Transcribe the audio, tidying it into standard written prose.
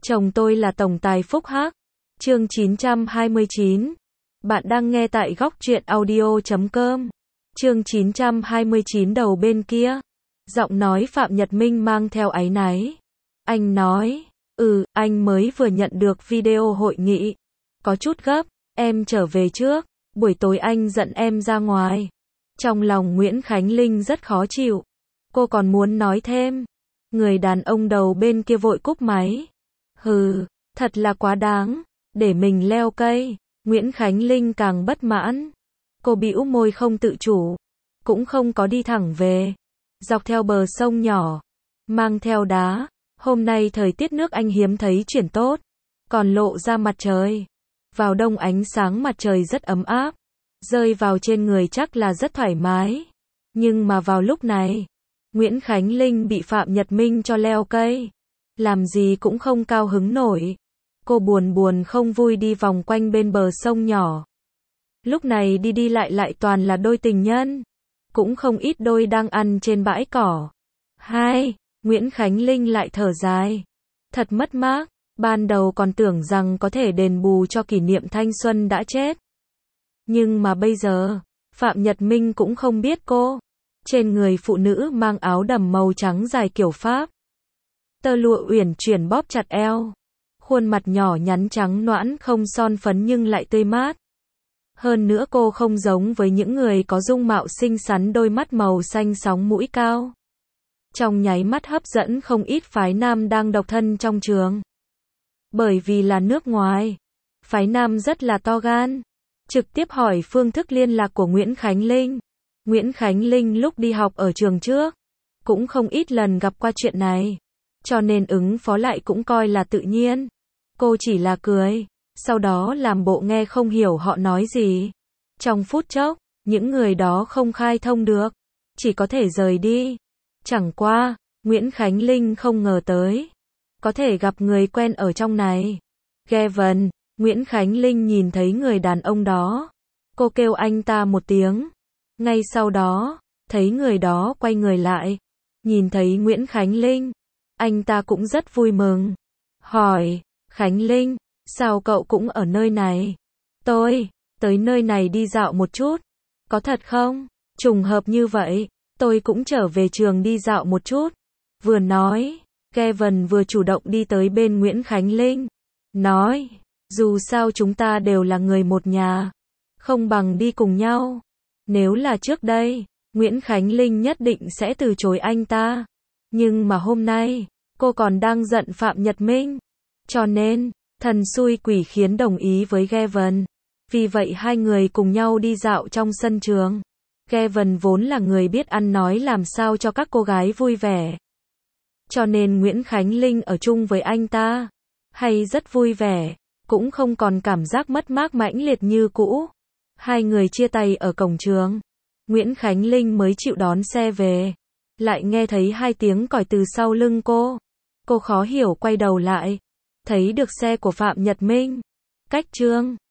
Chồng tôi là tổng tài phúc hắc. Chương 929. Bạn đang nghe tại góc truyện audio.com. Chương 929 đầu bên kia. Giọng nói Phạm Nhật Minh mang theo áy náy. Anh nói, anh mới vừa nhận được video hội nghị. Có chút gấp, em trở về trước, buổi tối anh dẫn em ra ngoài. Trong lòng Nguyễn Khánh Linh rất khó chịu. Cô còn muốn nói thêm. Người đàn ông đầu bên kia vội cúp máy. Thật là quá đáng, để mình leo cây. Nguyễn Khánh Linh càng bất mãn. Cô bĩu môi không tự chủ, cũng không có đi thẳng về. Dọc theo bờ sông nhỏ, mang theo đá. Hôm nay thời tiết nước Anh hiếm thấy chuyển tốt, còn lộ ra mặt trời. Vào đông ánh sáng mặt trời rất ấm áp, rơi vào trên người chắc là rất thoải mái. Nhưng mà vào lúc này, Nguyễn Khánh Linh bị Phạm Nhật Minh cho leo cây. Làm gì cũng không cao hứng nổi. Cô buồn không vui đi vòng quanh bên bờ sông nhỏ. Lúc này đi lại toàn là đôi tình nhân. Cũng không ít đôi đang ăn trên bãi cỏ. Nguyễn Khánh Linh lại thở dài. Thật mất mát, ban đầu còn tưởng rằng có thể đền bù cho kỷ niệm thanh xuân đã chết. Nhưng mà bây giờ, Phạm Nhật Minh cũng không biết cô. Trên người phụ nữ mang áo đầm màu trắng dài kiểu Pháp. Tơ lụa uyển chuyển bóp chặt eo. Khuôn mặt nhỏ nhắn trắng nõn không son phấn nhưng lại tươi mát. Hơn nữa cô không giống với những người có dung mạo xinh xắn, đôi mắt màu xanh sóng mũi cao. Trong nháy mắt hấp dẫn không ít phái nam đang độc thân trong trường. Bởi vì là nước ngoài, phái nam rất là to gan. Trực tiếp hỏi phương thức liên lạc của Nguyễn Khánh Linh. Nguyễn Khánh Linh lúc đi học ở trường trước, cũng không ít lần gặp qua chuyện này. Cho nên ứng phó lại cũng coi là tự nhiên. Cô chỉ là cười, sau đó làm bộ nghe không hiểu họ nói gì. Trong phút chốc, những người đó không khai thông được, chỉ có thể rời đi. Chẳng qua, Nguyễn Khánh Linh không ngờ tới, có thể gặp người quen ở trong này. Gavin, Nguyễn Khánh Linh nhìn thấy người đàn ông đó. Cô kêu anh ta một tiếng. Ngay sau đó, thấy người đó quay người lại. Nhìn thấy Nguyễn Khánh Linh, anh ta cũng rất vui mừng. Hỏi, Khánh Linh, sao cậu cũng ở nơi này? Tôi tới nơi này đi dạo một chút. Có thật không? Trùng hợp như vậy, tôi cũng trở về trường đi dạo một chút. Vừa nói, Gavin vừa chủ động đi tới bên Nguyễn Khánh Linh. Nói, dù sao chúng ta đều là người một nhà, không bằng đi cùng nhau. Nếu là trước đây, Nguyễn Khánh Linh nhất định sẽ từ chối anh ta. Nhưng mà hôm nay, cô còn đang giận Phạm Nhật Minh. Cho nên, thần xui quỷ khiến đồng ý với Gavin. Vì vậy hai người cùng nhau đi dạo trong sân trường. Gavin vốn là người biết ăn nói làm sao cho các cô gái vui vẻ. Cho nên Nguyễn Khánh Linh ở chung với anh ta, hay rất vui vẻ, cũng không còn cảm giác mất mát mãnh liệt như cũ. Hai người chia tay ở cổng trường. Nguyễn Khánh Linh mới chịu đón xe về. Lại nghe thấy hai tiếng còi từ sau lưng cô. Cô khó hiểu quay đầu lại. Thấy được xe của Phạm Nhật Minh. Cách chương